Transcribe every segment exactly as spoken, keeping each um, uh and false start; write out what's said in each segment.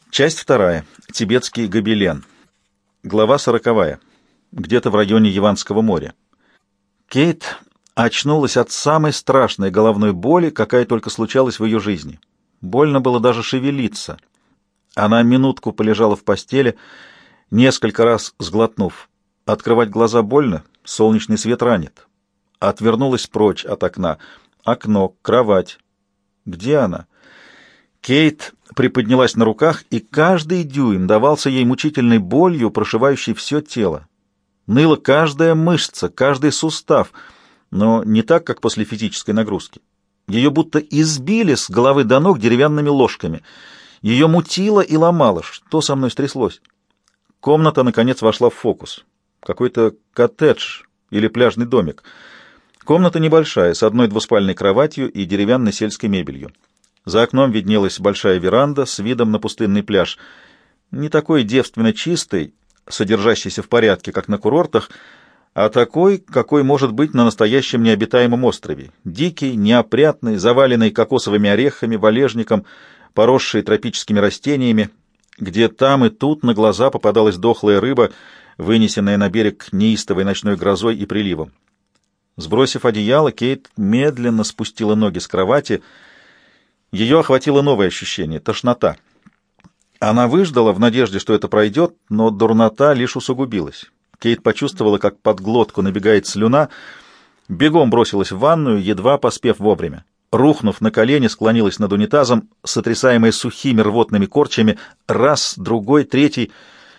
Часть вторая. Тибетский гобелен. Глава сороковая. Где-то в районе Яванского моря. Кейт очнулась от самой страшной головной боли, какая только случалась в ее жизни. Больно было даже шевелиться. Она минутку полежала в постели, несколько раз сглотнув. Открывать глаза больно, солнечный свет ранит. Отвернулась прочь от окна. Окно, кровать. Где она? Кейт приподнялась на руках, и каждый дюйм давался ей мучительной болью, прошивающей все тело. Ныла каждая мышца, каждый сустав, но не так, как после физической нагрузки. Ее будто избили с головы до ног деревянными ложками. Ее мутило и ломало. Что со мной стряслось? Комната, наконец, вошла в фокус. Какой-то коттедж или пляжный домик. Комната небольшая, с одной двуспальной кроватью и деревянной сельской мебелью. За окном виднелась большая веранда с видом на пустынный пляж. Не такой девственно чистый, содержащийся в порядке, как на курортах, а такой, какой может быть на настоящем необитаемом острове. Дикий, неопрятный, заваленный кокосовыми орехами, валежником, поросший тропическими растениями, где там и тут на глаза попадалась дохлая рыба, вынесенная на берег неистовой ночной грозой и приливом. Сбросив одеяло, Кейт медленно спустила ноги с кровати. Ее охватило новое ощущение — тошнота. Она выждала в надежде, что это пройдет, но дурнота лишь усугубилась. Кейт почувствовала, как под глотку набегает слюна, бегом бросилась в ванную, едва поспев вовремя. Рухнув на колени, склонилась над унитазом, сотрясаемая сухими рвотными корчами, раз, другой, третий.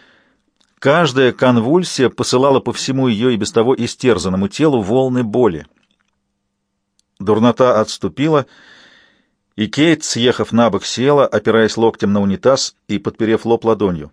Каждая конвульсия посылала по всему ее и без того истерзанному телу волны боли. Дурнота отступила, и Кейт, съехав на бок, села, опираясь локтем на унитаз и подперев лоб ладонью.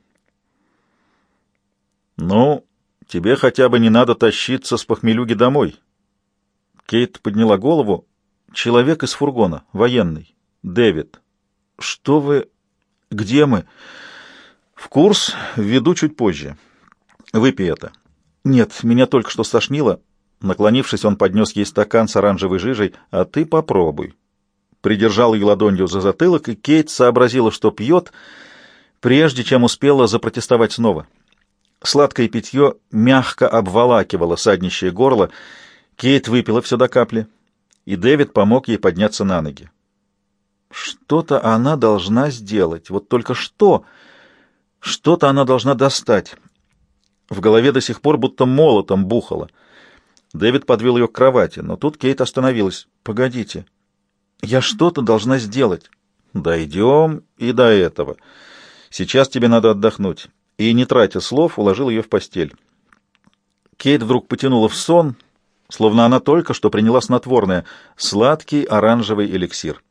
«Ну, тебе хотя бы не надо тащиться с похмелюги домой». Кейт подняла голову. «Человек из фургона, военный. Дэвид. Что вы... Где мы?» «В курс введу чуть позже. Выпей это». «Нет, меня только что стошнило». Наклонившись, он поднес ей стакан с оранжевой жижей. «А ты попробуй». Придержал ее ладонью за затылок, и Кейт сообразила, что пьет, прежде чем успела запротестовать снова. Сладкое питье мягко обволакивало саднищее горло. Кейт выпила все до капли, и Дэвид помог ей подняться на ноги. Что-то она должна сделать. Вот только что? Что-то она должна достать. В голове до сих пор будто молотом бухало. Дэвид подвел ее к кровати, но тут Кейт остановилась. «Погодите. Я что-то должна сделать». «Дойдем и до этого. Сейчас тебе надо отдохнуть». И, не тратя слов, уложил ее в постель. Кейт вдруг потянула в сон, словно она только что приняла снотворное, сладкий оранжевый эликсир.